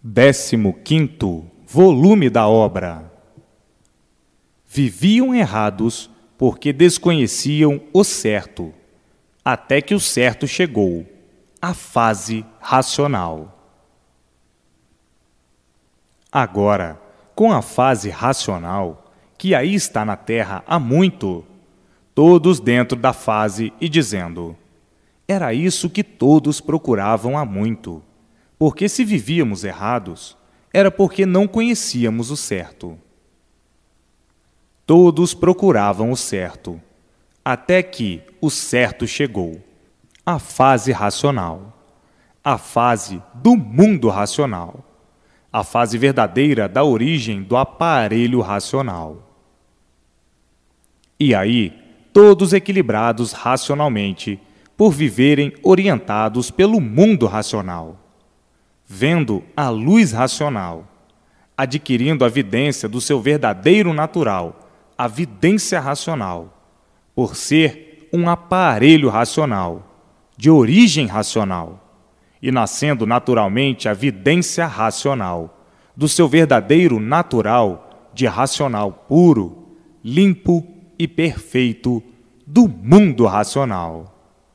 15º volume da obra. Viviam errados porque desconheciam o certo, até que o certo chegou, a fase racional. Agora, com a fase racional, que aí está na Terra há muito, todos dentro da fase e dizendo: era isso que todos procuravam há muito, porque se vivíamos errados, era porque não conhecíamos o certo. Todos procuravam o certo, até que o certo chegou, a fase racional, a fase do mundo racional, a fase verdadeira da origem do aparelho racional. E aí, todos equilibrados racionalmente, por viverem orientados pelo mundo racional, vendo a luz racional, adquirindo a vidência do seu verdadeiro natural, a vidência racional, por ser um aparelho racional, de origem racional, e nascendo naturalmente a vidência racional, do seu verdadeiro natural, de racional puro, limpo e perfeito, do mundo racional.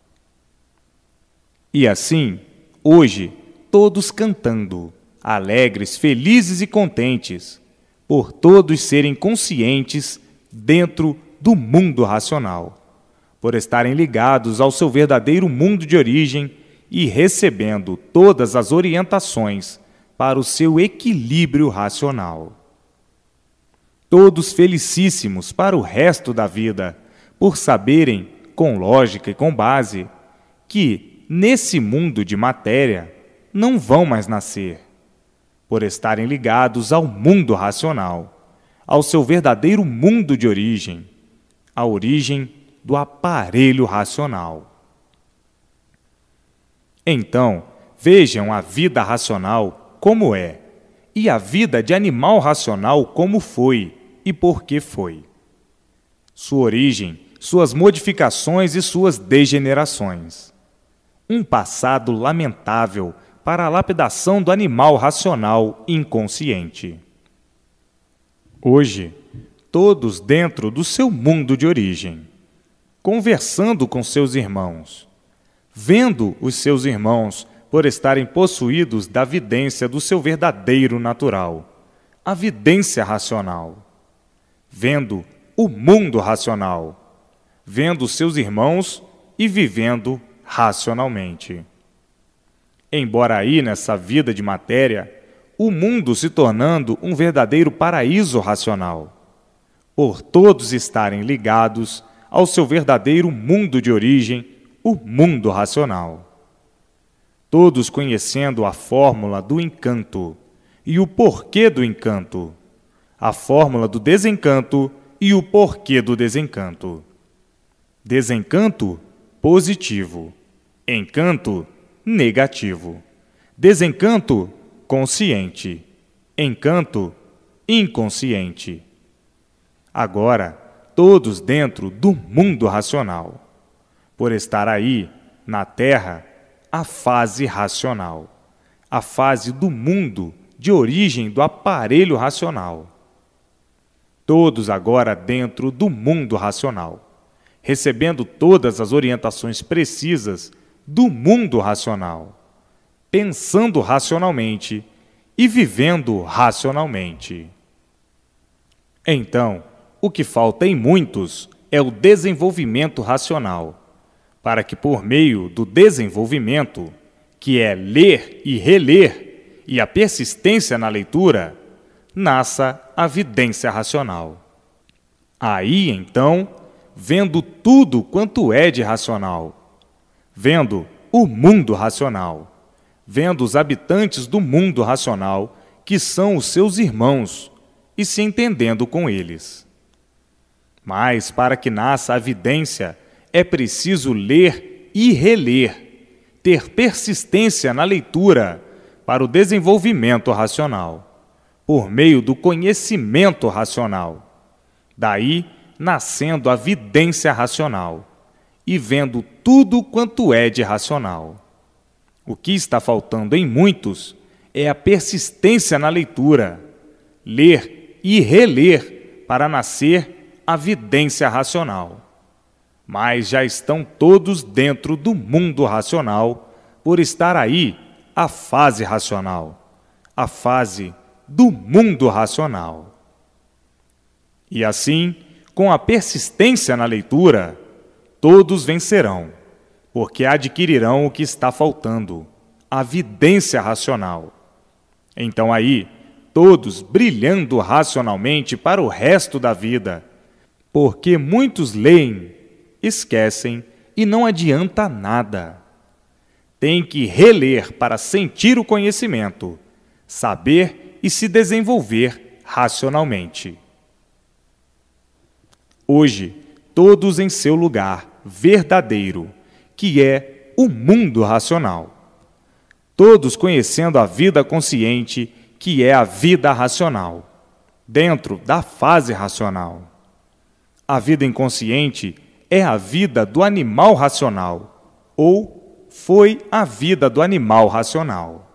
E assim, hoje, todos cantando, alegres, felizes e contentes, por todos serem conscientes dentro do mundo racional, por estarem ligados ao seu verdadeiro mundo de origem e recebendo todas as orientações para o seu equilíbrio racional. Todos felicíssimos para o resto da vida, por saberem, com lógica e com base, que, nesse mundo de matéria, não vão mais nascer, por estarem ligados ao mundo racional, ao seu verdadeiro mundo de origem, a origem do aparelho racional. Então, vejam a vida racional como é, e a vida de animal racional como foi e por que foi. Sua origem, suas modificações e suas degenerações. Um passado lamentável para a lapidação do animal racional inconsciente. Hoje, todos dentro do seu mundo de origem, conversando com seus irmãos, vendo os seus irmãos por estarem possuídos da vidência do seu verdadeiro natural, a vidência racional, vendo o mundo racional, vendo seus irmãos e vivendo racionalmente. Embora aí nessa vida de matéria, o mundo se tornando um verdadeiro paraíso racional, por todos estarem ligados ao seu verdadeiro mundo de origem, o mundo racional. Todos conhecendo a fórmula do encanto e o porquê do encanto, a fórmula do desencanto e o porquê do desencanto. Desencanto positivo, encanto negativo, desencanto consciente, encanto inconsciente. Agora, todos dentro do mundo racional, por estar aí, na Terra, a fase racional, a fase do mundo de origem do aparelho racional. Todos agora dentro do mundo racional, recebendo todas as orientações precisas do mundo racional, pensando racionalmente e vivendo racionalmente. Então, o que falta em muitos é o desenvolvimento racional, para que por meio do desenvolvimento, que é ler e reler, e a persistência na leitura, nasça a vidência racional. Aí, então, vendo tudo quanto é de racional, vendo o mundo racional, vendo os habitantes do mundo racional, que são os seus irmãos, e se entendendo com eles. Mas, para que nasça a vidência, é preciso ler e reler, ter persistência na leitura para o desenvolvimento racional, por meio do conhecimento racional. Daí, nascendo a vidência racional e vendo tudo quanto é de racional. O que está faltando em muitos é a persistência na leitura, ler e reler para nascer a vidência racional. Mas já estão todos dentro do mundo racional, por estar aí a fase racional, a fase do mundo racional. E assim, com a persistência na leitura, todos vencerão, porque adquirirão o que está faltando, a vidência racional. Então aí, todos brilhando racionalmente para o resto da vida, porque muitos leem, esquecem e não adianta nada. Tem que reler para sentir o conhecimento, saber e se desenvolver racionalmente. Hoje, todos em seu lugar verdadeiro, que é o mundo racional. Todos conhecendo a vida consciente, que é a vida racional, dentro da fase racional. A vida inconsciente é a vida do animal racional, ou foi a vida do animal racional.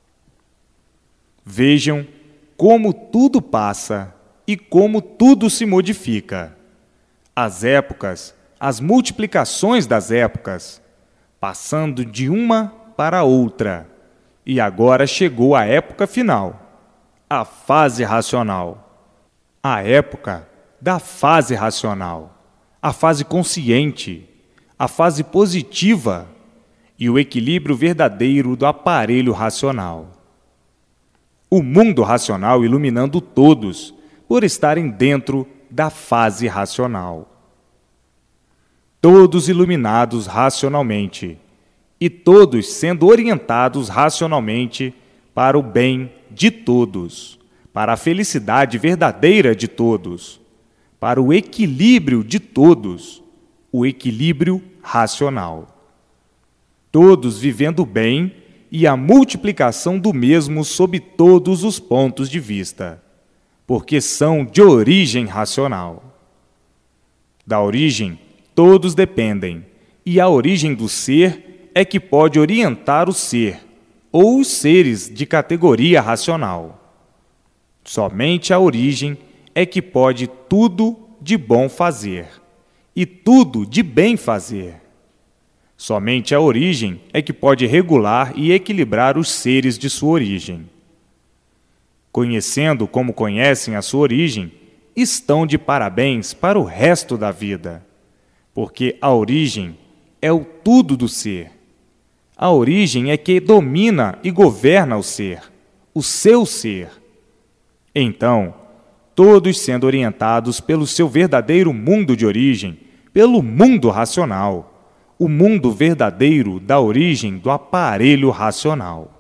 Vejam como tudo passa e como tudo se modifica. As épocas, as multiplicações das épocas, passando de uma para outra. E agora chegou a época final, a fase racional. A época da fase racional, a fase consciente, a fase positiva e o equilíbrio verdadeiro do aparelho racional. O mundo racional iluminando todos por estarem dentro da fase racional. Todos iluminados racionalmente e todos sendo orientados racionalmente para o bem de todos, para a felicidade verdadeira de todos, para o equilíbrio de todos, o equilíbrio racional. Todos vivendo bem e a multiplicação do mesmo sob todos os pontos de vista, porque são de origem racional. Da origem, todos dependem, e a origem do ser é que pode orientar o ser, ou os seres de categoria racional. Somente a origem é que pode tudo de bom fazer, e tudo de bem fazer. Somente a origem é que pode regular e equilibrar os seres de sua origem. Conhecendo como conhecem a sua origem, estão de parabéns para o resto da vida, porque a origem é o tudo do ser. A origem é que domina e governa o ser, o seu ser. Então, todos sendo orientados pelo seu verdadeiro mundo de origem, pelo mundo racional, o mundo verdadeiro da origem do aparelho racional.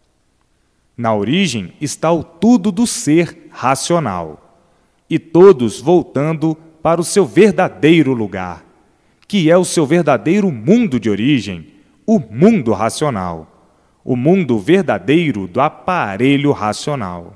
Na origem está o tudo do ser racional, e todos voltando para o seu verdadeiro lugar, que é o seu verdadeiro mundo de origem, o mundo racional, o mundo verdadeiro do aparelho racional.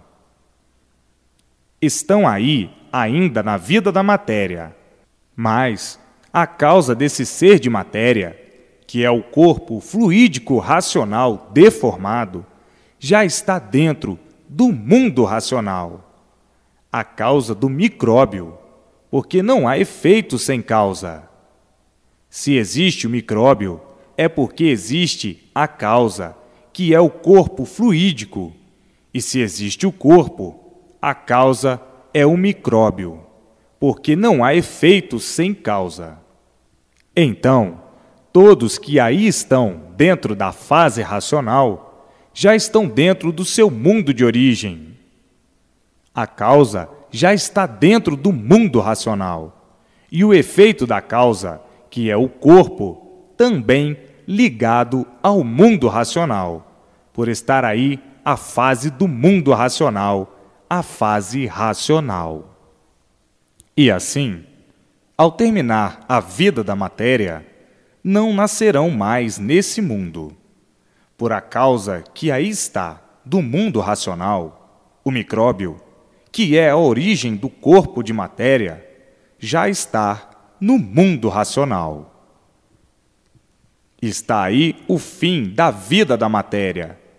Estão aí ainda na vida da matéria, mas a causa desse ser de matéria, que é o corpo fluídico racional deformado, já está dentro do mundo racional. A causa do micróbio, porque não há efeito sem causa. Se existe o micróbio, é porque existe a causa, que é o corpo fluídico. E se existe o corpo, a causa é o micróbio, porque não há efeito sem causa. Então, todos que aí estão dentro da fase racional, já estão dentro do seu mundo de origem. A causa já está dentro do mundo racional, e o efeito da causa, que é o corpo, também ligado ao mundo racional, por estar aí a fase do mundo racional, a fase racional. E assim, ao terminar a vida da matéria, não nascerão mais nesse mundo, por a causa que aí está do mundo racional, o micróbio, que é a origem do corpo de matéria, já está no mundo racional. Está aí o fim da vida da matéria,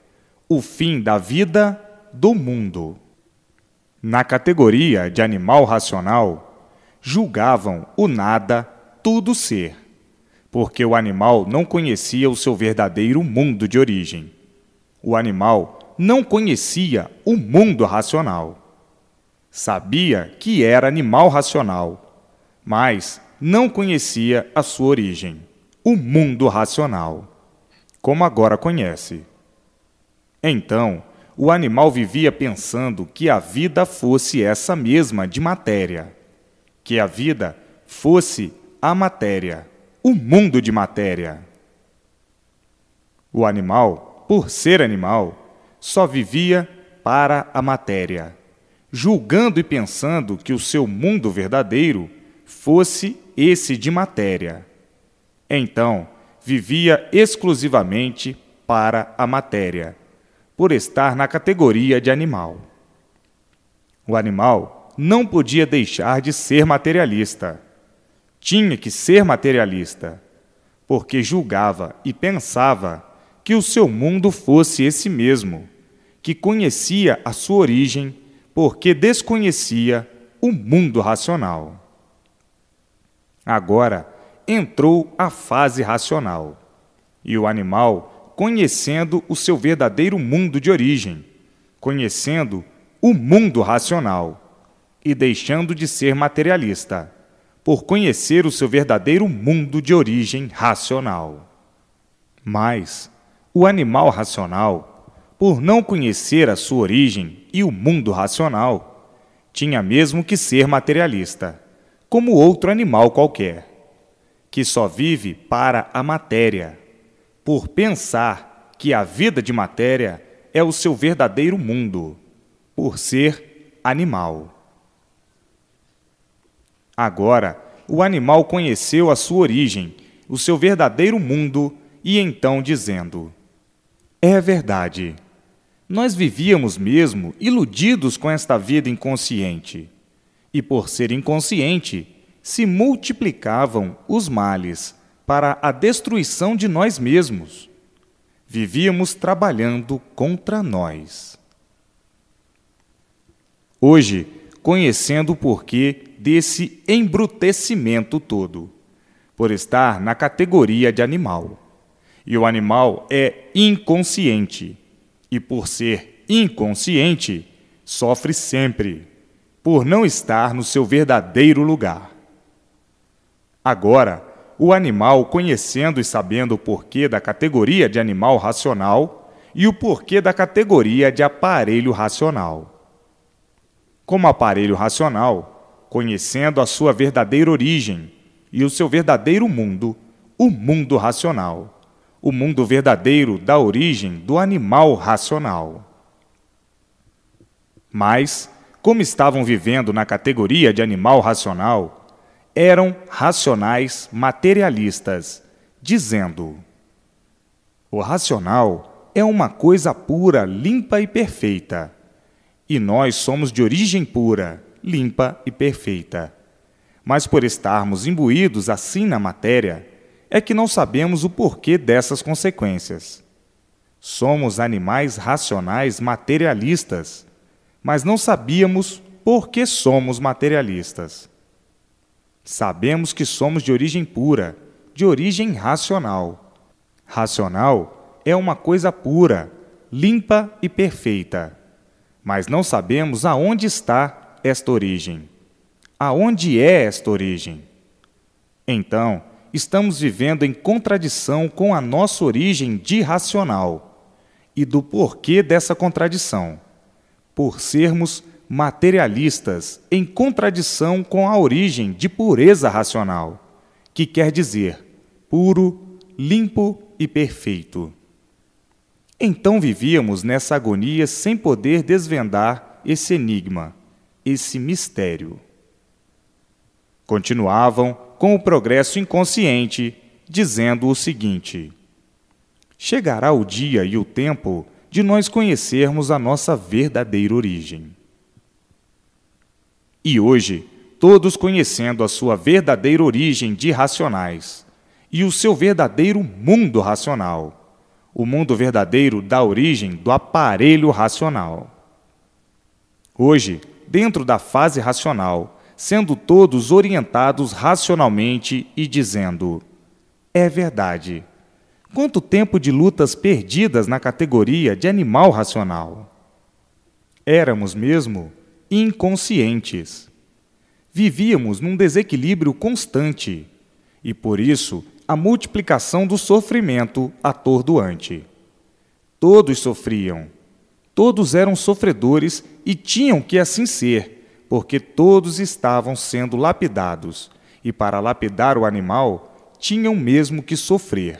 o fim da vida do mundo. Na categoria de animal racional, julgavam o nada tudo ser, porque o animal não conhecia o seu verdadeiro mundo de origem. O animal não conhecia o mundo racional. Sabia que era animal racional, mas não conhecia a sua origem, o mundo racional, como agora conhece. Então, o animal vivia pensando que a vida fosse essa mesma de matéria, que a vida fosse a matéria, o mundo de matéria. O animal, por ser animal, só vivia para a matéria, julgando e pensando que o seu mundo verdadeiro fosse esse de matéria. Então, vivia exclusivamente para a matéria, por estar na categoria de animal. O animal não podia deixar de ser materialista. Tinha que ser materialista, porque julgava e pensava que o seu mundo fosse esse mesmo, que conhecia a sua origem porque desconhecia o mundo racional. Agora entrou a fase racional, e o animal conhecendo o seu verdadeiro mundo de origem, conhecendo o mundo racional e deixando de ser materialista, por conhecer o seu verdadeiro mundo de origem racional. Mas o animal racional, por não conhecer a sua origem e o mundo racional, tinha mesmo que ser materialista, como outro animal qualquer, que só vive para a matéria, por pensar que a vida de matéria é o seu verdadeiro mundo, por ser animal. Agora, o animal conheceu a sua origem, o seu verdadeiro mundo, e então dizendo: é verdade, nós vivíamos mesmo iludidos com esta vida inconsciente, e por ser inconsciente, se multiplicavam os males para a destruição de nós mesmos. Vivíamos trabalhando contra nós. Hoje, conhecendo o porquê desse embrutecimento todo, por estar na categoria de animal. E o animal é inconsciente, e por ser inconsciente, sofre sempre, por não estar no seu verdadeiro lugar. Agora, o animal, conhecendo e sabendo o porquê da categoria de animal racional e o porquê da categoria de aparelho racional. Como aparelho racional, conhecendo a sua verdadeira origem e o seu verdadeiro mundo, o mundo racional, o mundo verdadeiro da origem do animal racional. Mas, como estavam vivendo na categoria de animal racional, eram racionais materialistas, dizendo: o racional é uma coisa pura, limpa e perfeita, e nós somos de origem pura, limpa e perfeita. Mas por estarmos imbuídos assim na matéria, é que não sabemos o porquê dessas consequências. Somos animais racionais materialistas, mas não sabíamos por que somos materialistas. Sabemos que somos de origem pura, de origem racional. Racional é uma coisa pura, limpa e perfeita, mas não sabemos aonde está esta origem. Aonde é esta origem? Então, estamos vivendo em contradição com a nossa origem de racional e do porquê dessa contradição, por sermos materialistas em contradição com a origem de pureza racional, que quer dizer puro, limpo e perfeito. Então vivíamos nessa agonia sem poder desvendar esse enigma, esse mistério. Continuavam com o progresso inconsciente, dizendo o seguinte: chegará o dia e o tempo de nós conhecermos a nossa verdadeira origem. E hoje, todos conhecendo a sua verdadeira origem de racionais e o seu verdadeiro mundo racional, O mundo verdadeiro dá origem do aparelho racional. Hoje, dentro da fase racional, sendo todos orientados racionalmente e dizendo: é verdade. Quanto tempo de lutas perdidas na categoria de animal racional! Éramos mesmo inconscientes. Vivíamos num desequilíbrio constante e, por isso, a multiplicação do sofrimento atordoante. Todos sofriam, todos eram sofredores e tinham que assim ser, porque todos estavam sendo lapidados, e para lapidar o animal, tinham mesmo que sofrer.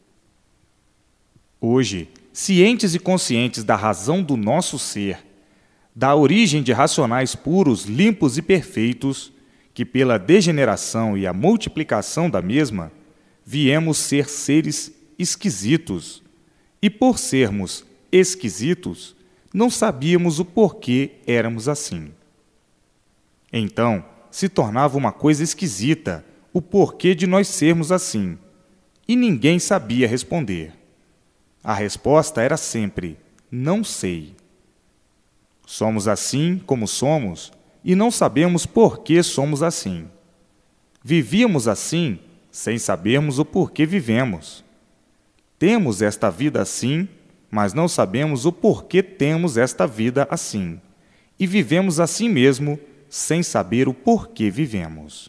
Hoje, cientes e conscientes da razão do nosso ser, da origem de racionais puros, limpos e perfeitos, que pela degeneração e a multiplicação da mesma, viemos ser seres esquisitos. E por sermos esquisitos, não sabíamos o porquê éramos assim. Então, se tornava uma coisa esquisita o porquê de nós sermos assim, e ninguém sabia responder. A resposta era sempre: não sei. Somos assim como somos e não sabemos por que somos assim. Vivíamos assim sem sabermos o porquê vivemos. Temos esta vida assim, mas não sabemos o porquê temos esta vida assim. E vivemos assim mesmo, sem saber o porquê vivemos.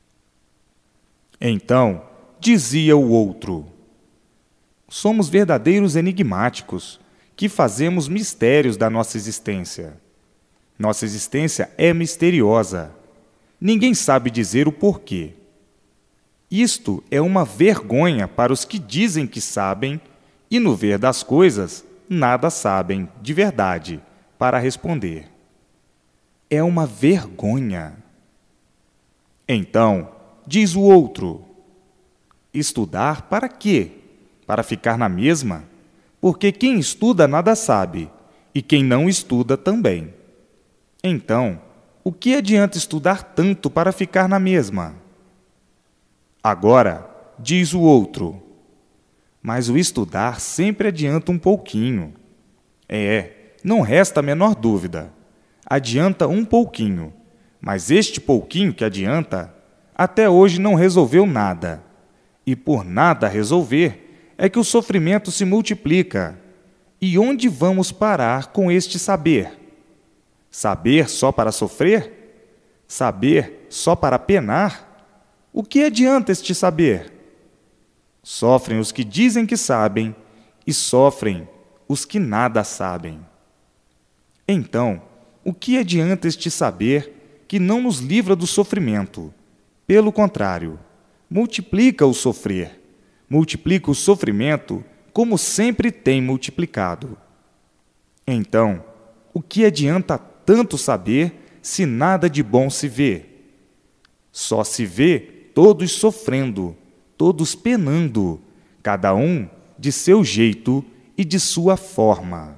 Então, dizia o outro: somos verdadeiros enigmáticos, que fazemos mistérios da nossa existência. Nossa existência é misteriosa. Ninguém sabe dizer o porquê. Isto é uma vergonha para os que dizem que sabem e, no ver das coisas, nada sabem, de verdade, para responder. É uma vergonha. Então, diz o outro: estudar para quê? Para ficar na mesma? Porque quem estuda nada sabe, e quem não estuda também. Então, o que adianta estudar tanto para ficar na mesma? Agora, diz o outro: mas o estudar sempre adianta um pouquinho. Não resta a menor dúvida. Adianta um pouquinho, mas este pouquinho que adianta, até hoje não resolveu nada. E por nada resolver, é que o sofrimento se multiplica. E onde vamos parar com este saber? Saber só para sofrer? Saber só para penar? O que adianta este saber? Sofrem os que dizem que sabem e sofrem os que nada sabem. Então, o que adianta este saber que não nos livra do sofrimento? Pelo contrário, multiplica o sofrer. Multiplica o sofrimento como sempre tem multiplicado. Então, o que adianta tanto saber se nada de bom se vê? Só se vê todos sofrendo, todos penando, cada um de seu jeito e de sua forma.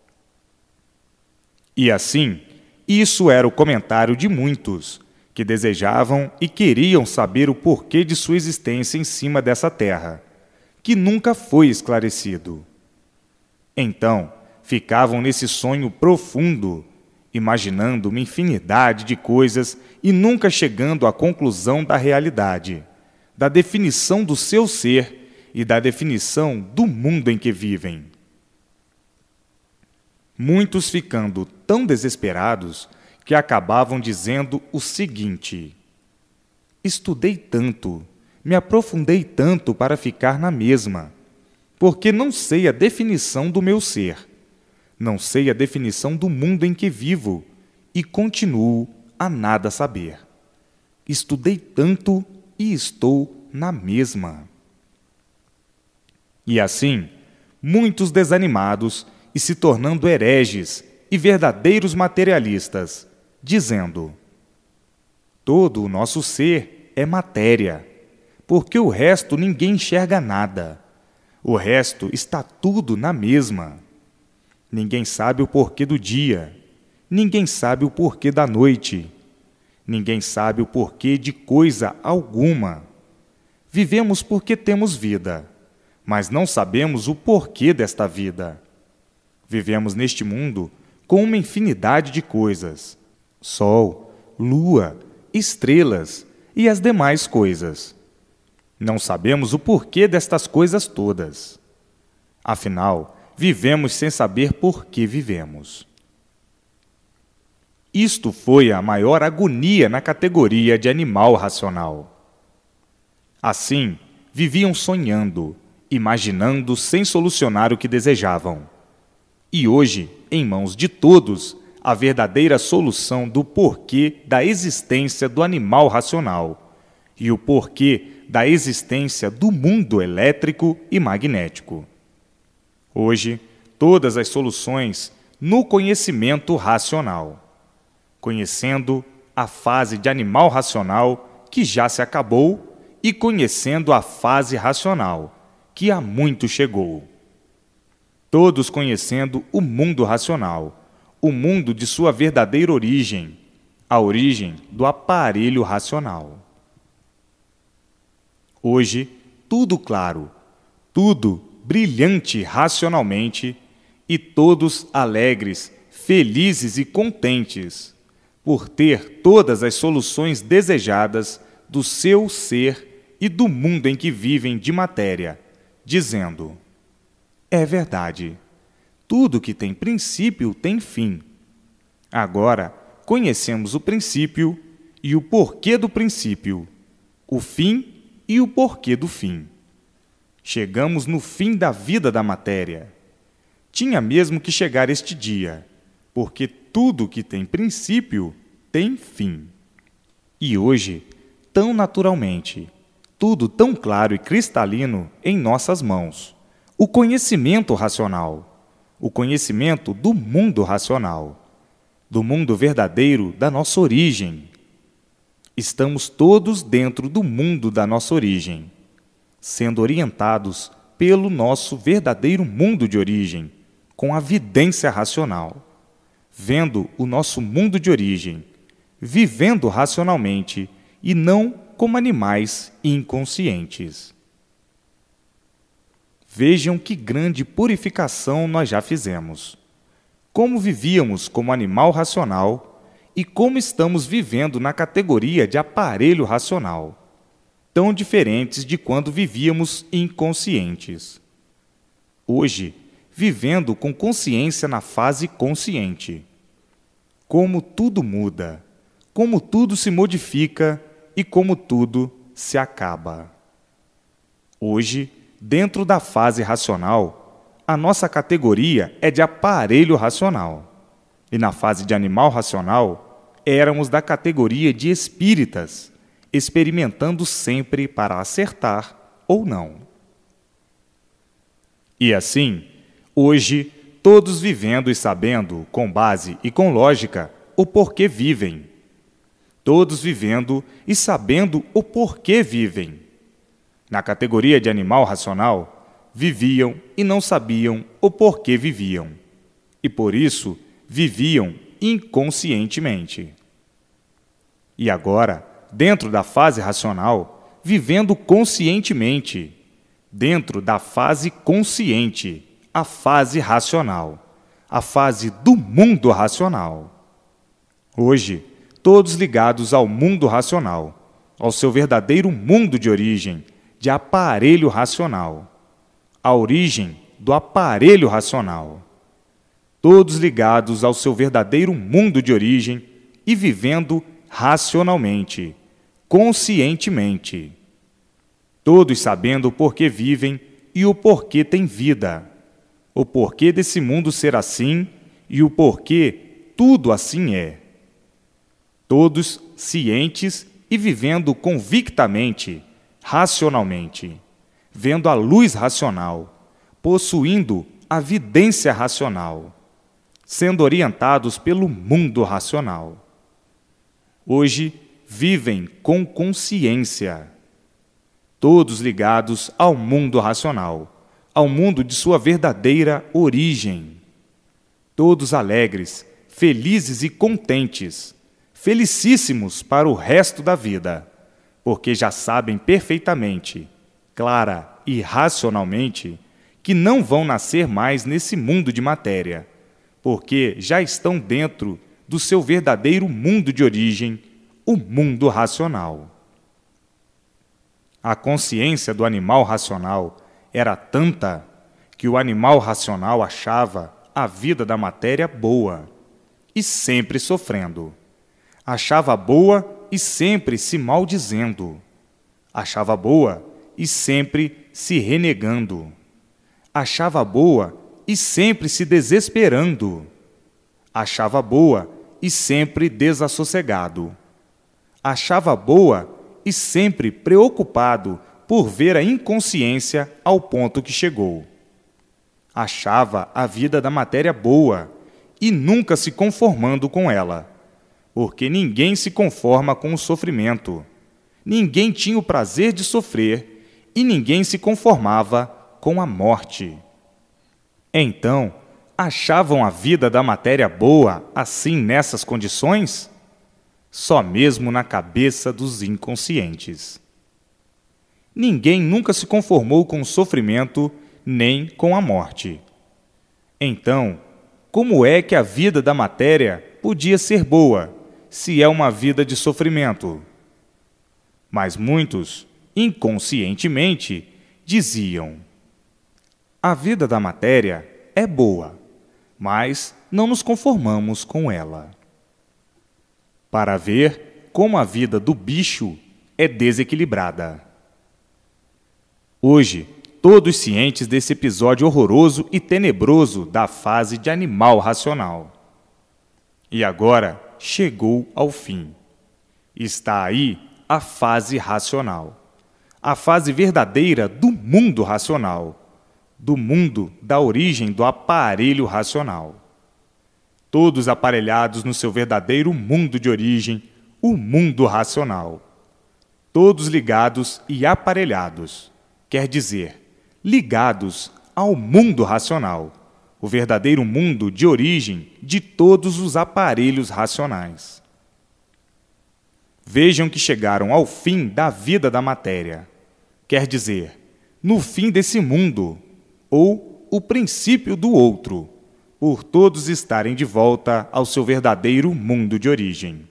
E assim, isso era o comentário de muitos, que desejavam e queriam saber o porquê de sua existência em cima dessa terra, que nunca foi esclarecido. Então, ficavam nesse sonho profundo, imaginando uma infinidade de coisas e nunca chegando à conclusão da realidade, da definição do seu ser e da definição do mundo em que vivem. Muitos ficando tão desesperados que acabavam dizendo o seguinte: estudei tanto, me aprofundei tanto para ficar na mesma, porque não sei a definição do meu ser, não sei a definição do mundo em que vivo e continuo a nada saber. Estudei tanto e estou na mesma. E assim, muitos desanimados e se tornando hereges e verdadeiros materialistas, dizendo: todo o nosso ser é matéria, porque o resto ninguém enxerga nada. O resto está tudo na mesma. Ninguém sabe o porquê do dia, ninguém sabe o porquê da noite, ninguém sabe o porquê de coisa alguma. Vivemos porque temos vida, mas não sabemos o porquê desta vida. Vivemos neste mundo com uma infinidade de coisas: sol, lua, estrelas e as demais coisas. Não sabemos o porquê destas coisas todas. Afinal, vivemos sem saber por que vivemos. Isto foi a maior agonia na categoria de animal racional. Assim, viviam sonhando, imaginando sem solucionar o que desejavam. E hoje, em mãos de todos, a verdadeira solução do porquê da existência do animal racional e o porquê da existência do mundo elétrico e magnético. Hoje, todas as soluções no conhecimento racional, conhecendo a fase de animal racional que já se acabou e conhecendo a fase racional que há muito chegou. Todos conhecendo o mundo racional, o mundo de sua verdadeira origem, a origem do aparelho racional. Hoje, tudo claro, tudo brilhante racionalmente e todos alegres, felizes e contentes por ter todas as soluções desejadas do seu ser e do mundo em que vivem de matéria, dizendo: é verdade, tudo que tem princípio tem fim. Agora conhecemos o princípio e o porquê do princípio, o fim e o porquê do fim. Chegamos no fim da vida da matéria. Tinha mesmo que chegar este dia, porque tudo que tem princípio tem fim. E hoje, tão naturalmente, tudo tão claro e cristalino em nossas mãos. O conhecimento racional, o conhecimento do mundo racional, do mundo verdadeiro da nossa origem. Estamos todos dentro do mundo da nossa origem, sendo orientados pelo nosso verdadeiro mundo de origem, com a vidência racional, vendo o nosso mundo de origem, vivendo racionalmente e não como animais inconscientes. Vejam que grande purificação nós já fizemos. Como vivíamos como animal racional e como estamos vivendo na categoria de aparelho racional, tão diferentes de quando vivíamos inconscientes. Hoje, vivendo com consciência na fase consciente. Como tudo muda, como tudo se modifica e como tudo se acaba. Hoje, dentro da fase racional, a nossa categoria é de aparelho racional. E na fase de animal racional, éramos da categoria de espíritas, experimentando sempre para acertar ou não. E assim, hoje, todos vivendo e sabendo, com base e com lógica, o porquê vivem. Todos vivendo e sabendo o porquê vivem. Na categoria de animal racional, viviam e não sabiam o porquê viviam. E por isso, viviam inconscientemente. E agora, dentro da fase racional, vivendo conscientemente. Dentro da fase consciente, a fase racional, a fase do mundo racional. Hoje, todos ligados ao mundo racional, ao seu verdadeiro mundo de origem, de aparelho racional, a origem do aparelho racional. Todos ligados ao seu verdadeiro mundo de origem e vivendo racionalmente, conscientemente. Todos sabendo o porquê vivem e o porquê têm vida, o porquê desse mundo ser assim e o porquê tudo assim é. Todos cientes e vivendo convictamente, racionalmente, vendo a luz racional, possuindo a vidência racional, sendo orientados pelo mundo racional. Hoje vivem com consciência, todos ligados ao mundo racional, ao mundo de sua verdadeira origem. Todos alegres, felizes e contentes, felicíssimos para o resto da vida, porque já sabem perfeitamente clara e racionalmente, que não vão nascer mais nesse mundo de matéria, porque já estão dentro do seu verdadeiro mundo de origem, o mundo racional. A consciência do animal racional era tanta que o animal racional achava a vida da matéria boa e sempre sofrendo. Achava boa e sempre se maldizendo. Achava boa e sempre se renegando. Achava boa e sempre se desesperando. Achava boa e sempre desassossegado. Achava boa e sempre preocupado por ver a inconsciência ao ponto que chegou. Achava a vida da matéria boa e nunca se conformando com ela, porque ninguém se conforma com o sofrimento, ninguém tinha o prazer de sofrer e ninguém se conformava com a morte. Então, achavam a vida da matéria boa assim nessas condições? Só mesmo na cabeça dos inconscientes. Ninguém nunca se conformou com o sofrimento nem com a morte. Então, como é que a vida da matéria podia ser boa, se é uma vida de sofrimento? Mas muitos, inconscientemente, diziam: a vida da matéria é boa, mas não nos conformamos com ela. Para ver como a vida do bicho é desequilibrada. Hoje, todos cientes desse episódio horroroso e tenebroso da fase de animal racional. E agora chegou ao fim. Está aí a fase racional, a fase verdadeira do mundo racional, do mundo da origem do aparelho racional. Todos aparelhados no seu verdadeiro mundo de origem, o mundo racional. Todos ligados e aparelhados, quer dizer, ligados ao mundo racional, o verdadeiro mundo de origem de todos os aparelhos racionais. Vejam que chegaram ao fim da vida da matéria, quer dizer, no fim desse mundo, ou o princípio do outro, por todos estarem de volta ao seu verdadeiro mundo de origem.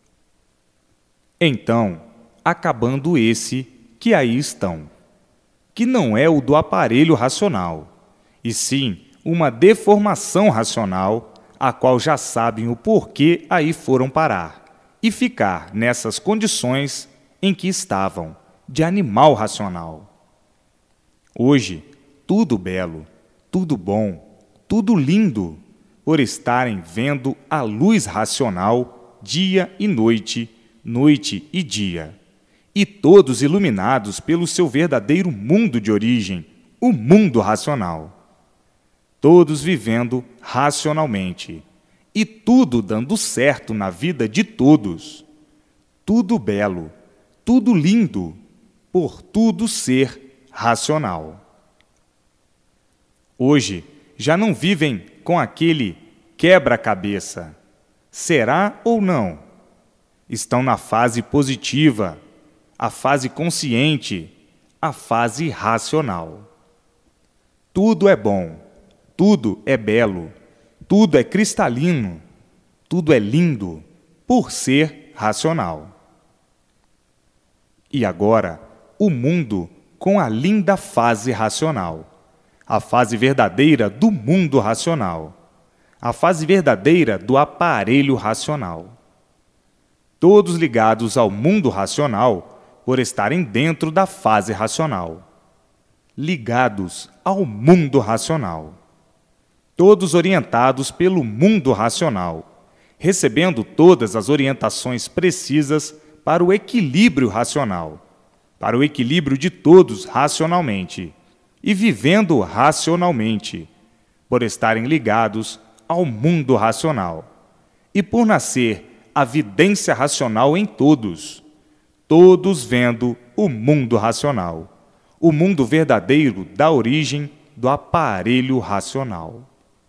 Então, acabando esse que aí estão, que não é o do aparelho racional, e sim uma deformação racional, a qual já sabem o porquê aí foram parar, e ficar nessas condições em que estavam, de animal racional. Hoje, tudo belo, tudo bom, tudo lindo, por estarem vendo a luz racional dia e noite, noite e dia, e todos iluminados pelo seu verdadeiro mundo de origem, o mundo racional. Todos vivendo racionalmente, e tudo dando certo na vida de todos. Tudo belo, tudo lindo, por tudo ser racional. Hoje, já não vivem com aquele quebra-cabeça. Será ou não? Estão na fase positiva, a fase consciente, a fase racional. Tudo é bom, tudo é belo, tudo é cristalino, tudo é lindo, por ser racional. E agora, o mundo com a linda fase racional. A fase verdadeira do mundo racional, a fase verdadeira do aparelho racional. Todos ligados ao mundo racional por estarem dentro da fase racional. Ligados ao mundo racional. Todos orientados pelo mundo racional, recebendo todas as orientações precisas para o equilíbrio racional, para o equilíbrio de todos racionalmente, e vivendo racionalmente, por estarem ligados ao mundo racional, e por nascer a vidência racional em todos, todos vendo o mundo racional, o mundo verdadeiro da origem do aparelho racional.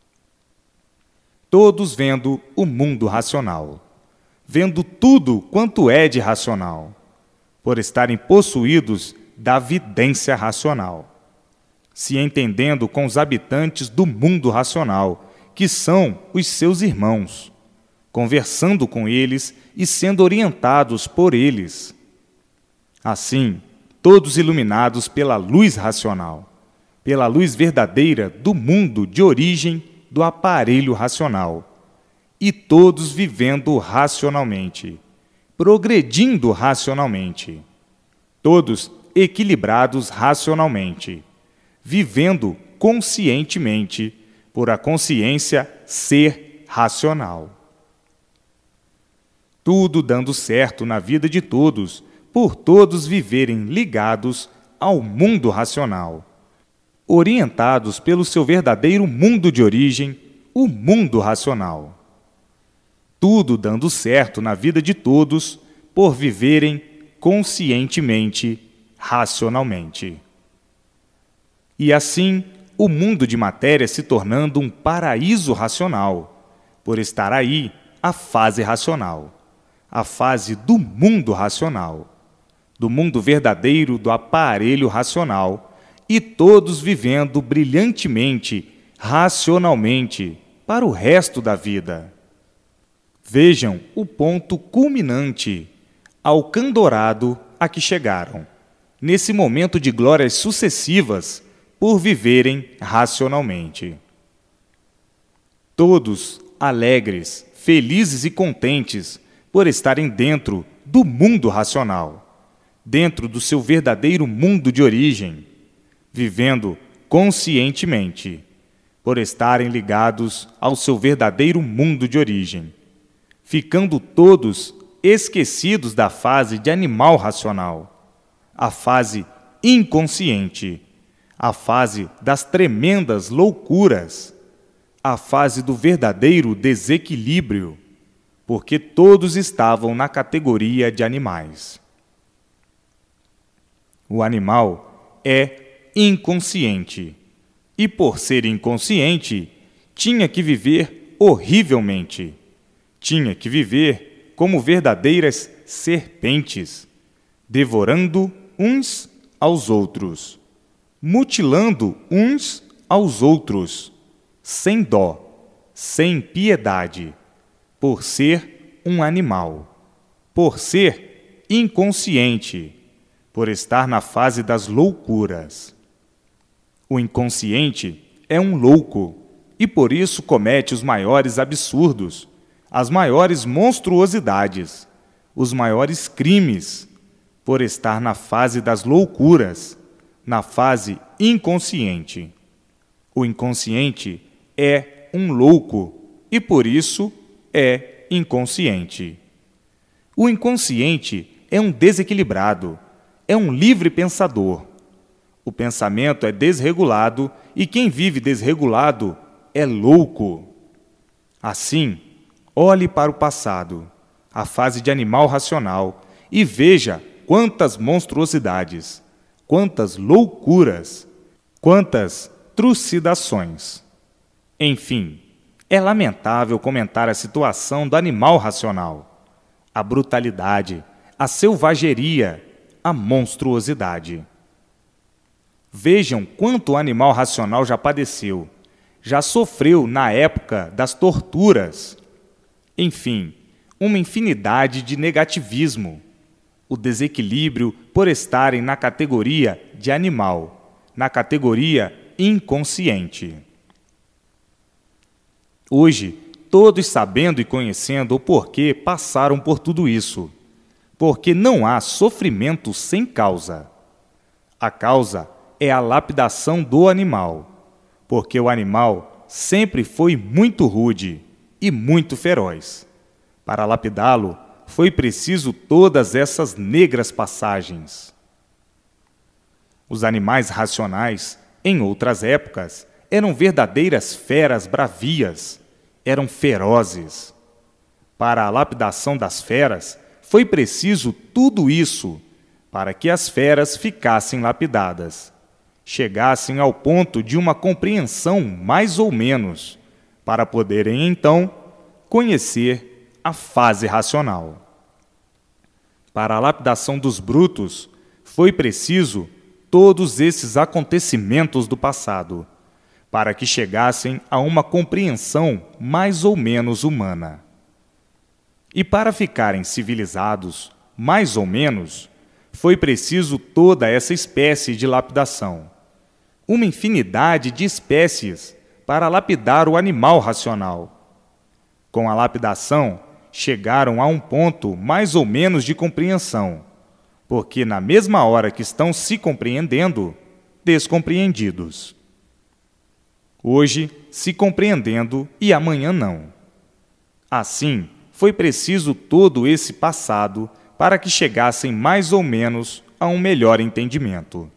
Todos vendo o mundo racional, vendo tudo quanto é de racional, por estarem possuídos da vidência racional, se entendendo com os habitantes do mundo racional, que são os seus irmãos, conversando com eles e sendo orientados por eles. Assim, todos iluminados pela luz racional, pela luz verdadeira do mundo de origem do aparelho racional, e todos vivendo racionalmente, progredindo racionalmente, todos equilibrados racionalmente, vivendo conscientemente por a consciência ser racional. Tudo dando certo na vida de todos, por todos viverem ligados ao mundo racional, orientados pelo seu verdadeiro mundo de origem, o mundo racional. Tudo dando certo na vida de todos, por viverem conscientemente, racionalmente. E assim, o mundo de matéria se tornando um paraíso racional, por estar aí a fase racional, a fase do mundo racional, do mundo verdadeiro do aparelho racional, e todos vivendo brilhantemente, racionalmente, para o resto da vida. Vejam o ponto culminante, ao candorado a que chegaram, nesse momento de glórias sucessivas, por viverem racionalmente. Todos alegres, felizes e contentes por estarem dentro do mundo racional, dentro do seu verdadeiro mundo de origem, vivendo conscientemente, por estarem ligados ao seu verdadeiro mundo de origem, ficando todos esquecidos da fase de animal racional, a fase inconsciente, a fase das tremendas loucuras, a fase do verdadeiro desequilíbrio, porque todos estavam na categoria de animais. O animal é inconsciente, e por ser inconsciente, tinha que viver horrivelmente, tinha que viver como verdadeiras serpentes, devorando uns aos outros, mutilando uns aos outros, sem dó, sem piedade, por ser um animal, por ser inconsciente, por estar na fase das loucuras. O inconsciente é um louco e por isso comete os maiores absurdos, as maiores monstruosidades, os maiores crimes, por estar na fase das loucuras, na fase inconsciente. O inconsciente é um louco e, por isso, é inconsciente. O inconsciente é um desequilibrado, é um livre pensador. O pensamento é desregulado e quem vive desregulado é louco. Assim, olhe para o passado, a fase de animal racional, e veja quantas monstruosidades, quantas loucuras, quantas trucidações. Enfim, é lamentável comentar a situação do animal racional, a brutalidade, a selvageria, a monstruosidade. Vejam quanto o animal racional já padeceu, já sofreu na época das torturas. Enfim, uma infinidade de negativismo, o desequilíbrio por estarem na categoria de animal, na categoria inconsciente. Hoje, todos sabendo e conhecendo o porquê passaram por tudo isso, porque não há sofrimento sem causa. A causa é a lapidação do animal, porque o animal sempre foi muito rude e muito feroz. Para lapidá-lo, foi preciso todas essas negras passagens. Os animais racionais, em outras épocas, eram verdadeiras feras bravias, eram ferozes. Para a lapidação das feras, foi preciso tudo isso para que as feras ficassem lapidadas, chegassem ao ponto de uma compreensão mais ou menos, para poderem então conhecer a fase racional. Para a lapidação dos brutos, Foi preciso todos esses acontecimentos do passado, para que chegassem a uma compreensão mais ou menos humana. E para ficarem civilizados, mais ou menos, foi preciso toda essa espécie de lapidação. Uma infinidade de espécies para lapidar o animal racional. Com a lapidação, chegaram a um ponto mais ou menos de compreensão, porque na mesma hora que estão se compreendendo, descompreendidos. Hoje, se compreendendo e amanhã não. Assim, foi preciso todo esse passado para que chegassem mais ou menos a um melhor entendimento.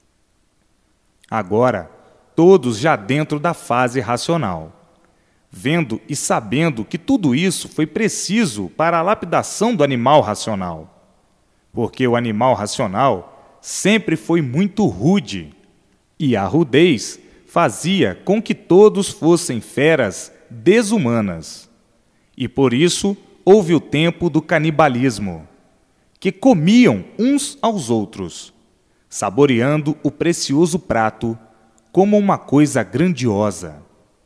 Agora, todos já dentro da fase racional, vendo e sabendo que tudo isso foi preciso para a lapidação do animal racional, porque o animal racional sempre foi muito rude, e a rudez fazia com que todos fossem feras desumanas. E por isso houve o tempo do canibalismo, que comiam uns aos outros, saboreando o precioso prato como uma coisa grandiosa.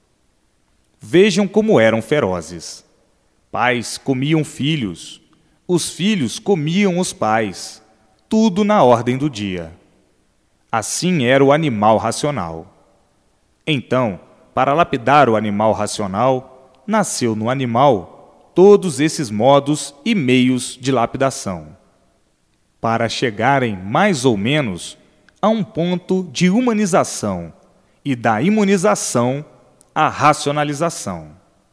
Vejam como eram ferozes. Pais comiam filhos, os filhos comiam os pais, tudo na ordem do dia. Assim era o animal racional. Então, para lapidar o animal racional, nasceu no animal todos esses modos e meios de lapidação, para chegarem mais ou menos a um ponto de humanização e da imunização à racionalização.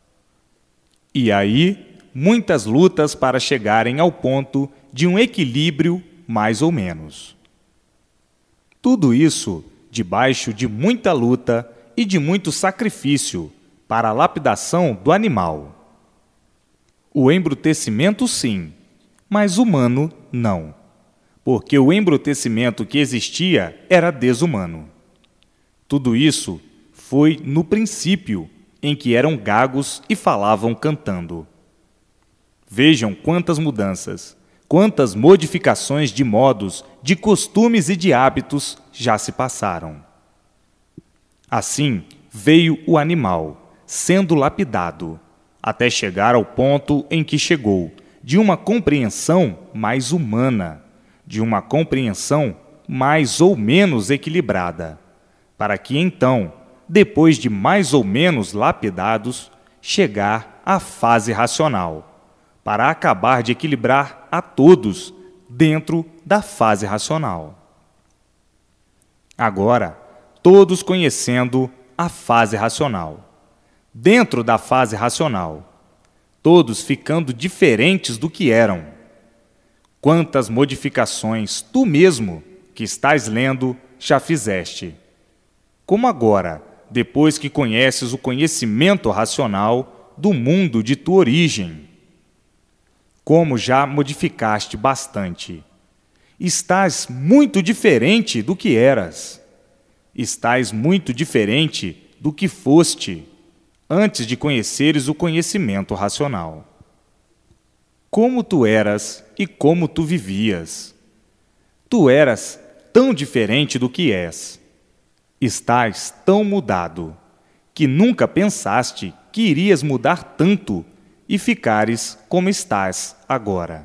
E aí, muitas lutas para chegarem ao ponto de um equilíbrio mais ou menos. Tudo isso debaixo de muita luta e de muito sacrifício para a lapidação do animal. O embrutecimento, sim, mas humano, não, porque o embrutecimento que existia era desumano. Tudo isso foi no princípio, em que eram gagos e falavam cantando. Vejam quantas mudanças, quantas modificações de modos, de costumes e de hábitos já se passaram. Assim, veio o animal, sendo lapidado, até chegar ao ponto em que chegou, de uma compreensão mais humana, de uma compreensão mais ou menos equilibrada, para que então, depois de mais ou menos lapidados, chegar à fase racional, para acabar de equilibrar a todos dentro da fase racional. Agora, todos conhecendo a fase racional, dentro da fase racional, todos ficando diferentes do que eram. Quantas modificações tu mesmo, que estás lendo, já fizeste. Como agora, depois que conheces o conhecimento racional do mundo de tua origem. Como já modificaste bastante. Estás muito diferente do que eras. Estás muito diferente do que foste antes de conheceres o conhecimento racional. Como tu eras e como tu vivias. Tu eras tão diferente do que és. Estás tão mudado, que nunca pensaste que irias mudar tanto e ficares como estás agora.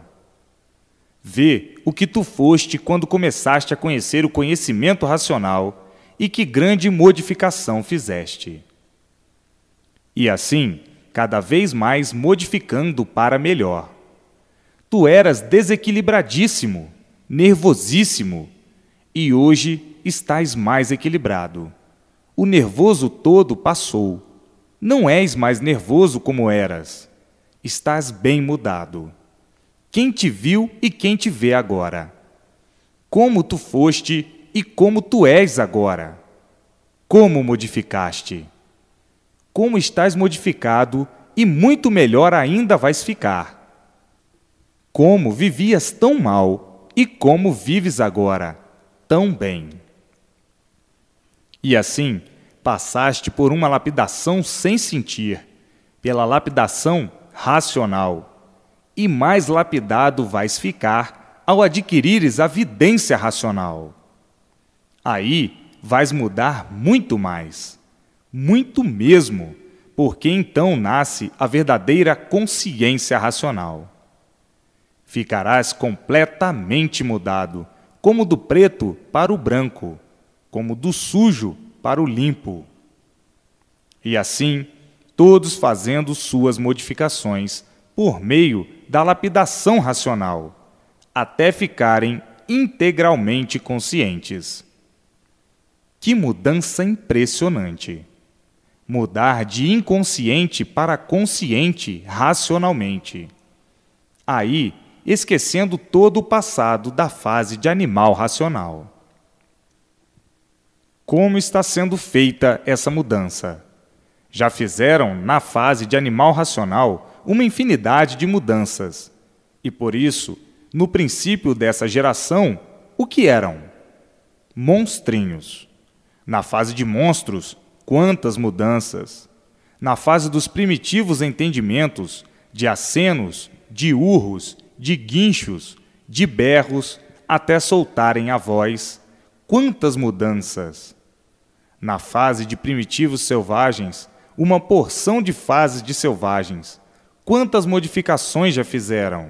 Vê o que tu foste quando começaste a conhecer o conhecimento racional e que grande modificação fizeste. E assim, cada vez mais modificando para melhor. Tu eras desequilibradíssimo, nervosíssimo, e hoje estás mais equilibrado. O nervoso todo passou. Não és mais nervoso como eras. Estás bem mudado. Quem te viu e quem te vê agora? Como tu foste e como tu és agora? Como modificaste? Como estás modificado e muito melhor ainda vais ficar. Como vivias tão mal e como vives agora tão bem. E assim, passaste por uma lapidação sem sentir, pela lapidação racional, e mais lapidado vais ficar ao adquirires a vidência racional. Aí vais mudar muito mais, muito mesmo, porque então nasce a verdadeira consciência racional. Ficarás completamente mudado, como do preto para o branco, como do sujo para o limpo. E assim, todos fazendo suas modificações por meio da lapidação racional, até ficarem integralmente conscientes. Que mudança impressionante! Mudar de inconsciente para consciente racionalmente. Aí, esquecendo todo o passado da fase de animal racional. Como está sendo feita essa mudança? Já fizeram, na fase de animal racional, uma infinidade de mudanças. E por isso, no princípio dessa geração, o que eram? Monstrinhos. Na fase de monstros, quantas mudanças! Na fase dos primitivos entendimentos, de acenos, de urros, de guinchos, de berros, até soltarem a voz, quantas mudanças! Na fase de primitivos selvagens, uma porção de fases de selvagens, quantas modificações já fizeram!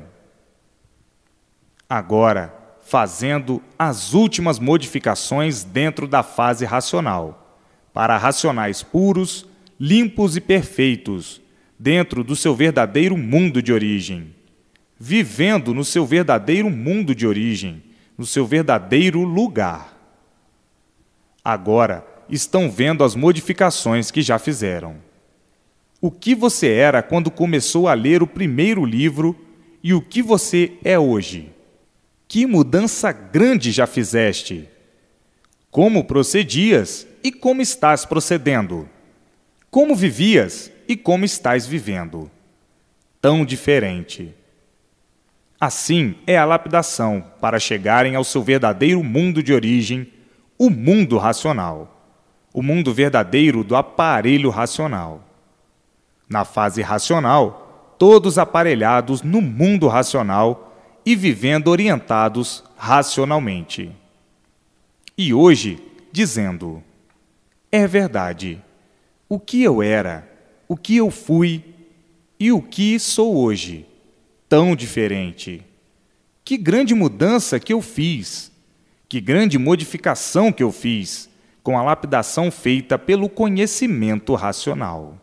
Agora, fazendo as últimas modificações dentro da fase racional, para racionais puros, limpos e perfeitos, dentro do seu verdadeiro mundo de origem, vivendo no seu verdadeiro mundo de origem, no seu verdadeiro lugar. Agora, estão vendo as modificações que já fizeram. O que você era quando começou a ler o primeiro livro e o que você é hoje? Que mudança grande já fizeste? Como procedias e como estás procedendo? Como vivias e como estás vivendo? Tão diferente. Assim é a lapidação para chegarem ao seu verdadeiro mundo de origem, o mundo racional, o mundo verdadeiro do aparelho racional. Na fase racional, todos aparelhados no mundo racional e vivendo orientados racionalmente. E hoje, dizendo: é verdade, o que eu era, o que eu fui e o que sou hoje, tão diferente. Que grande mudança que eu fiz, que grande modificação que eu fiz com a lapidação feita pelo conhecimento racional.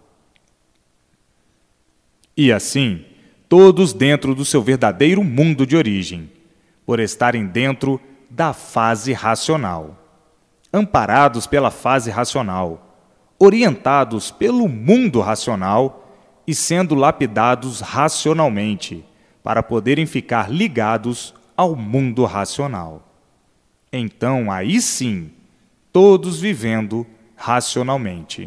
E assim, todos dentro do seu verdadeiro mundo de origem, por estarem dentro da fase racional, amparados pela fase racional, orientados pelo mundo racional e sendo lapidados racionalmente, para poderem ficar ligados ao mundo racional. Então, aí sim, todos vivendo racionalmente.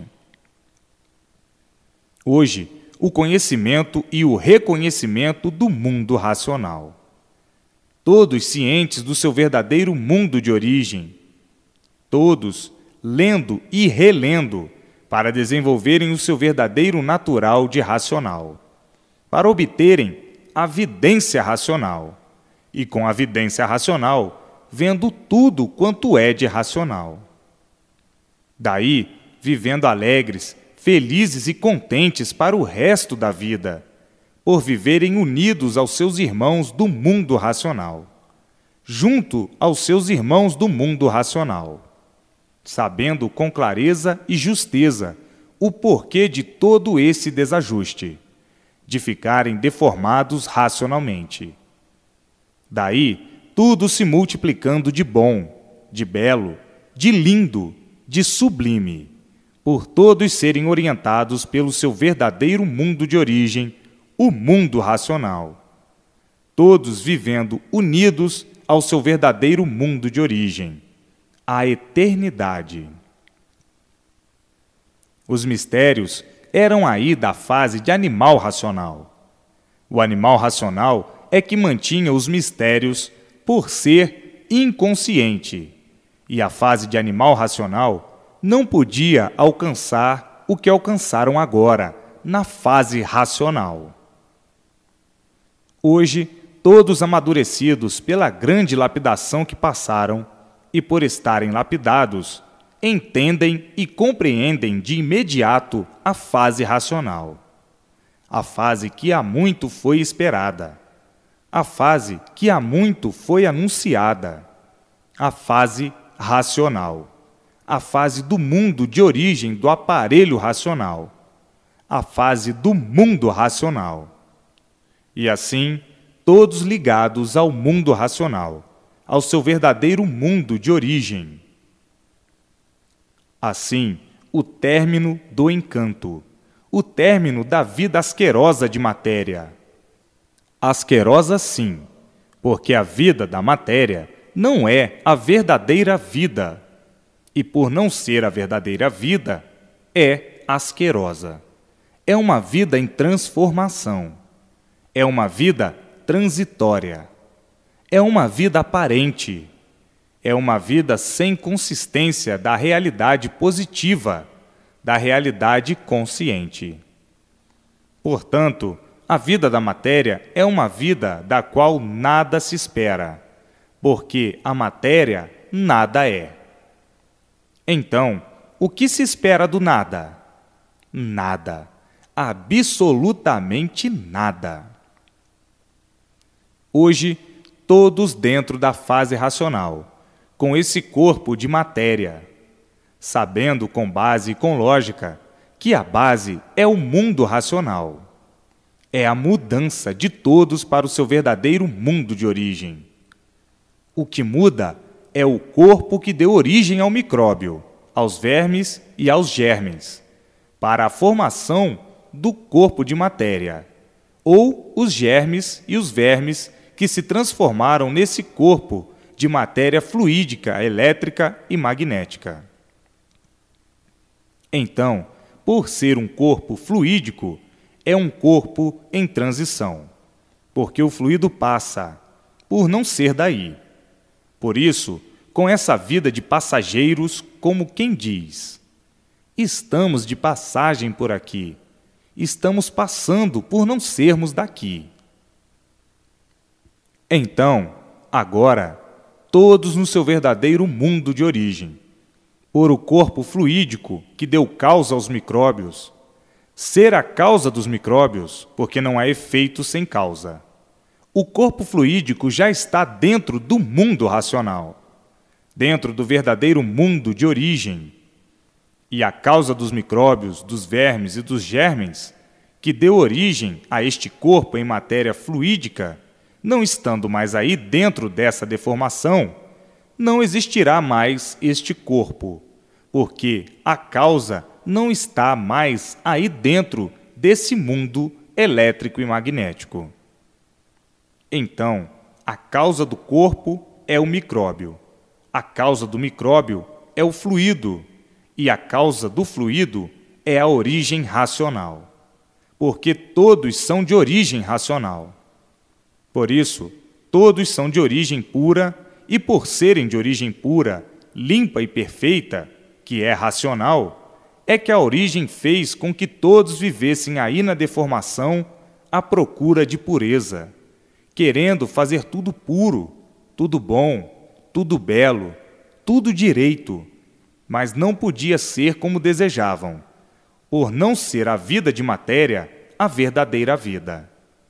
Hoje, o conhecimento e o reconhecimento do mundo racional. Todos cientes do seu verdadeiro mundo de origem. Todos lendo e relendo para desenvolverem o seu verdadeiro natural de racional, para obterem a vidência racional, e com a vidência racional, vendo tudo quanto é de racional. Daí, vivendo alegres, felizes e contentes para o resto da vida, por viverem unidos aos seus irmãos do mundo racional, junto aos seus irmãos do mundo racional, sabendo com clareza e justeza o porquê de todo esse desajuste, de ficarem deformados racionalmente. Daí, tudo se multiplicando de bom, de belo, de lindo, de sublime, por todos serem orientados pelo seu verdadeiro mundo de origem, o mundo racional. Todos vivendo unidos ao seu verdadeiro mundo de origem, a eternidade. Os mistérios eram aí da fase de animal racional. O animal racional é que mantinha os mistérios por ser inconsciente, e a fase de animal racional não podia alcançar o que alcançaram agora, na fase racional. Hoje, todos amadurecidos pela grande lapidação que passaram e por estarem lapidados, entendem e compreendem de imediato a fase racional. A fase que há muito foi esperada. A fase que há muito foi anunciada. A fase racional. A fase do mundo de origem do aparelho racional. A fase do mundo racional. E assim, todos ligados ao mundo racional, ao seu verdadeiro mundo de origem. Assim, o término do encanto, o término da vida asquerosa de matéria. Asquerosa sim, porque a vida da matéria não é a verdadeira vida, e por não ser a verdadeira vida, é asquerosa. É uma vida em transformação. É uma vida transitória. É uma vida aparente. É uma vida sem consistência da realidade positiva, da realidade consciente. Portanto, a vida da matéria é uma vida da qual nada se espera, porque a matéria nada é. Então, o que se espera do nada? Nada. Absolutamente nada. Hoje, todos dentro da fase racional, com esse corpo de matéria, sabendo com base e com lógica que a base é o mundo racional. É a mudança de todos para o seu verdadeiro mundo de origem. O que muda é o corpo que deu origem ao micróbio, aos vermes e aos germes, para a formação do corpo de matéria, ou os germes e os vermes que se transformaram nesse corpo de matéria fluídica, elétrica e magnética. Então, por ser um corpo fluídico, é um corpo em transição, porque o fluido passa, por não ser daí. Por isso, com essa vida de passageiros, como quem diz, estamos de passagem por aqui, estamos passando por não sermos daqui. Então, agora, todos no seu verdadeiro mundo de origem, por o corpo fluídico que deu causa aos micróbios, ser a causa dos micróbios, porque não há efeito sem causa. O corpo fluídico já está dentro do mundo racional, dentro do verdadeiro mundo de origem. E a causa dos micróbios, dos vermes e dos germes, que deu origem a este corpo em matéria fluídica, não estando mais aí dentro dessa deformação, não existirá mais este corpo, porque a causa não está mais aí dentro desse mundo elétrico e magnético. Então, a causa do corpo é o micróbio, a causa do micróbio é o fluido, e a causa do fluido é a origem racional, porque todos são de origem racional. Por isso, todos são de origem pura, e por serem de origem pura, limpa e perfeita, que é racional, é que a origem fez com que todos vivessem aí na deformação à procura de pureza, querendo fazer tudo puro, tudo bom, tudo belo, tudo direito, mas não podia ser como desejavam, por não ser a vida de matéria a verdadeira vida.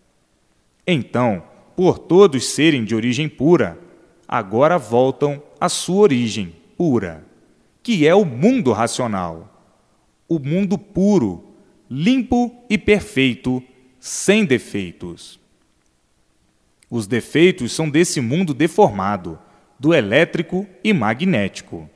Então, por todos serem de origem pura, agora voltam à sua origem pura, que é o mundo racional, o mundo puro, limpo e perfeito, sem defeitos. Os defeitos são desse mundo deformado, do elétrico e magnético.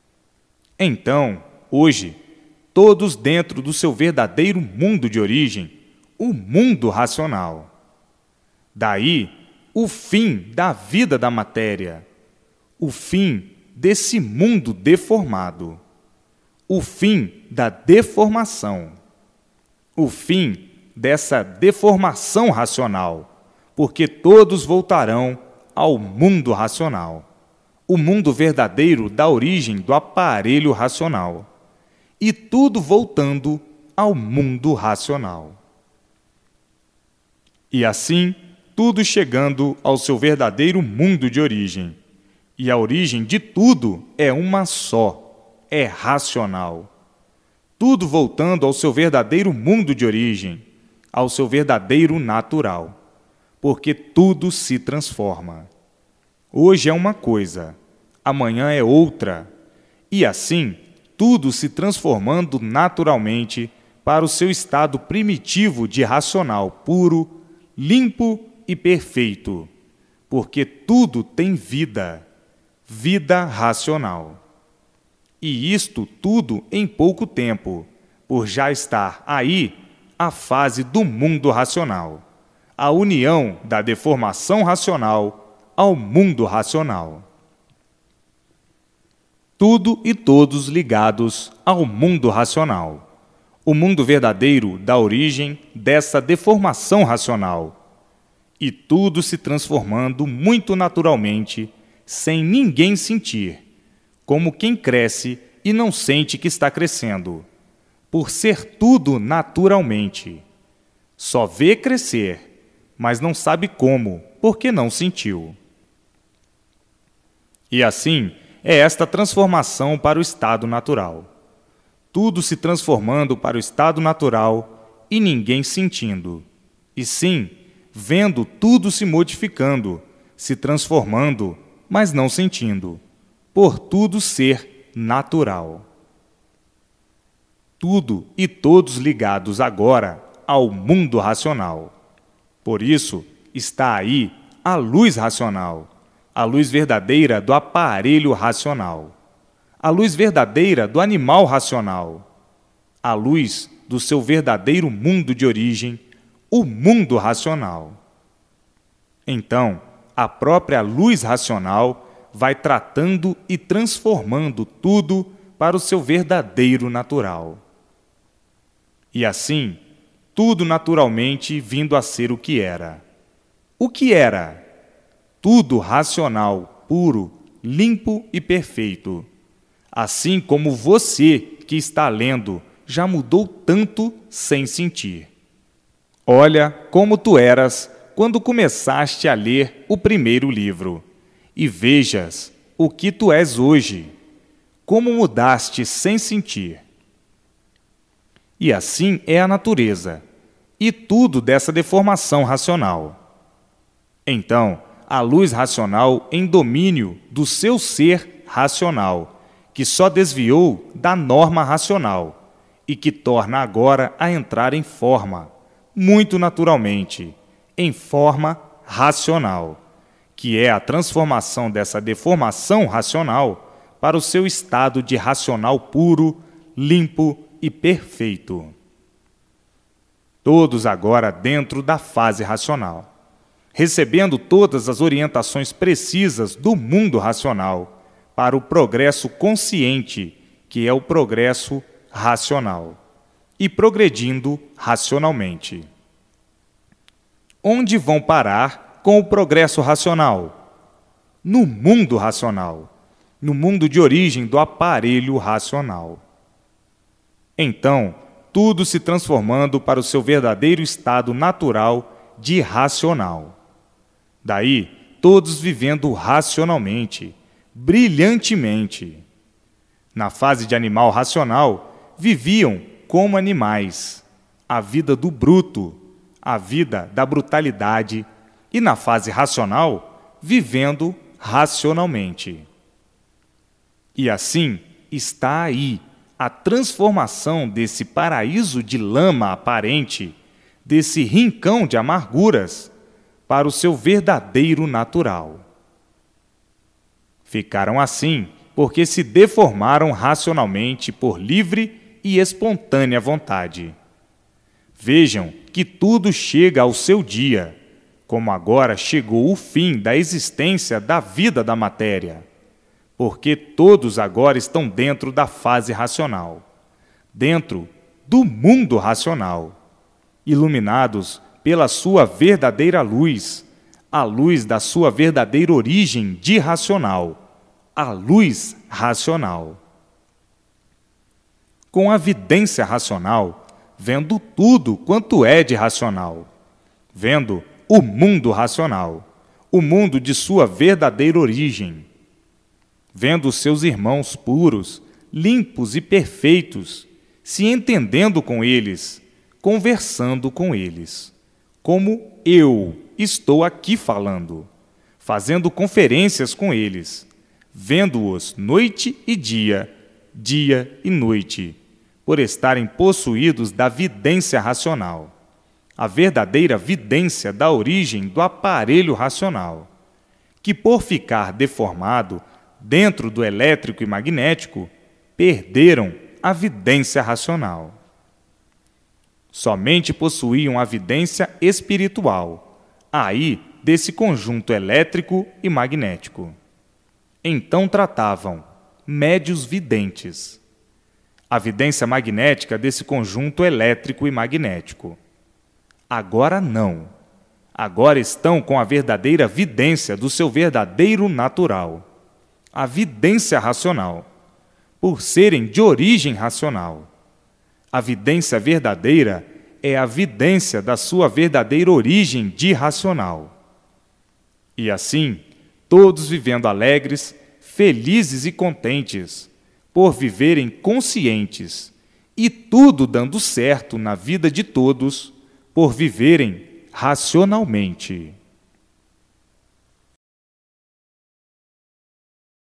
Então, hoje, todos dentro do seu verdadeiro mundo de origem, o mundo racional. Daí, o fim da vida da matéria, o fim desse mundo deformado, o fim da deformação, o fim dessa deformação racional, porque todos voltarão ao mundo racional, o mundo verdadeiro da origem do aparelho racional, e tudo voltando ao mundo racional. E assim, tudo chegando ao seu verdadeiro mundo de origem. E a origem de tudo é uma só, é racional. Tudo voltando ao seu verdadeiro mundo de origem, ao seu verdadeiro natural, porque tudo se transforma. Hoje é uma coisa, amanhã é outra, e assim, tudo se transformando naturalmente para o seu estado primitivo de racional puro, limpo e perfeito, porque tudo tem vida, vida racional. E isto tudo em pouco tempo, por já estar aí a fase do mundo racional, a união da deformação racional ao mundo racional. Tudo e todos ligados ao mundo racional, o mundo verdadeiro da origem dessa deformação racional, e tudo se transformando muito naturalmente, sem ninguém sentir, como quem cresce e não sente que está crescendo, por ser tudo naturalmente. Só vê crescer, mas não sabe como, porque não sentiu. E assim é esta transformação para o estado natural. Tudo se transformando para o estado natural e ninguém sentindo, e sim, vendo tudo se modificando, se transformando, mas não sentindo, por tudo ser natural. Tudo e todos ligados agora ao mundo racional. Por isso, está aí a luz racional, a luz verdadeira do aparelho racional, a luz verdadeira do animal racional, a luz do seu verdadeiro mundo de origem, o mundo racional. Então, a própria luz racional vai tratando e transformando tudo para o seu verdadeiro natural. E assim, tudo naturalmente vindo a ser o que era. O que era? Tudo racional, puro, limpo e perfeito. Assim como você que está lendo já mudou tanto sem sentir. Olha como tu eras quando começaste a ler o primeiro livro. E vejas o que tu és hoje, como mudaste sem sentir. E assim é a natureza, e tudo dessa deformação racional. Então, a luz racional em domínio do seu ser racional, que só desviou da norma racional, e que torna agora a entrar em forma, muito naturalmente, em forma racional, que é a transformação dessa deformação racional para o seu estado de racional puro, limpo e perfeito. Todos agora dentro da fase racional, recebendo todas as orientações precisas do mundo racional para o progresso consciente, que é o progresso racional, e progredindo racionalmente. Onde vão parar com o progresso racional? No mundo racional, no mundo de origem do aparelho racional. Então, tudo se transformando para o seu verdadeiro estado natural de racional. Daí, todos vivendo racionalmente, brilhantemente. Na fase de animal racional, viviam como animais, a vida do bruto, a vida da brutalidade, e na fase racional, vivendo racionalmente. E assim está aí a transformação desse paraíso de lama aparente, desse rincão de amarguras, para o seu verdadeiro natural. Ficaram assim porque se deformaram racionalmente por livre e espontânea vontade. Vejam que tudo chega ao seu dia, como agora chegou o fim da existência da vida da matéria, porque todos agora estão dentro da fase racional, dentro do mundo racional, iluminados pela sua verdadeira luz, a luz da sua verdadeira origem de racional, a luz racional. Com a vidência racional, vendo tudo quanto é de racional, vendo o mundo racional, o mundo de sua verdadeira origem. Vendo os seus irmãos puros, limpos e perfeitos, se entendendo com eles, conversando com eles, como eu estou aqui falando, fazendo conferências com eles, vendo-os noite e dia, dia e noite, por estarem possuídos da vidência racional, a verdadeira vidência da origem do aparelho racional, que por ficar deformado dentro do elétrico e magnético, perderam a vidência racional. Somente possuíam a vidência espiritual, aí desse conjunto elétrico e magnético. Então tratavam médios videntes, a vidência magnética desse conjunto elétrico e magnético. Agora não. Agora estão com a verdadeira vidência do seu verdadeiro natural, a vidência racional, por serem de origem racional. A vidência verdadeira é a vidência da sua verdadeira origem de racional. E assim, todos vivendo alegres, felizes e contentes, por viverem conscientes, e tudo dando certo na vida de todos, por viverem racionalmente.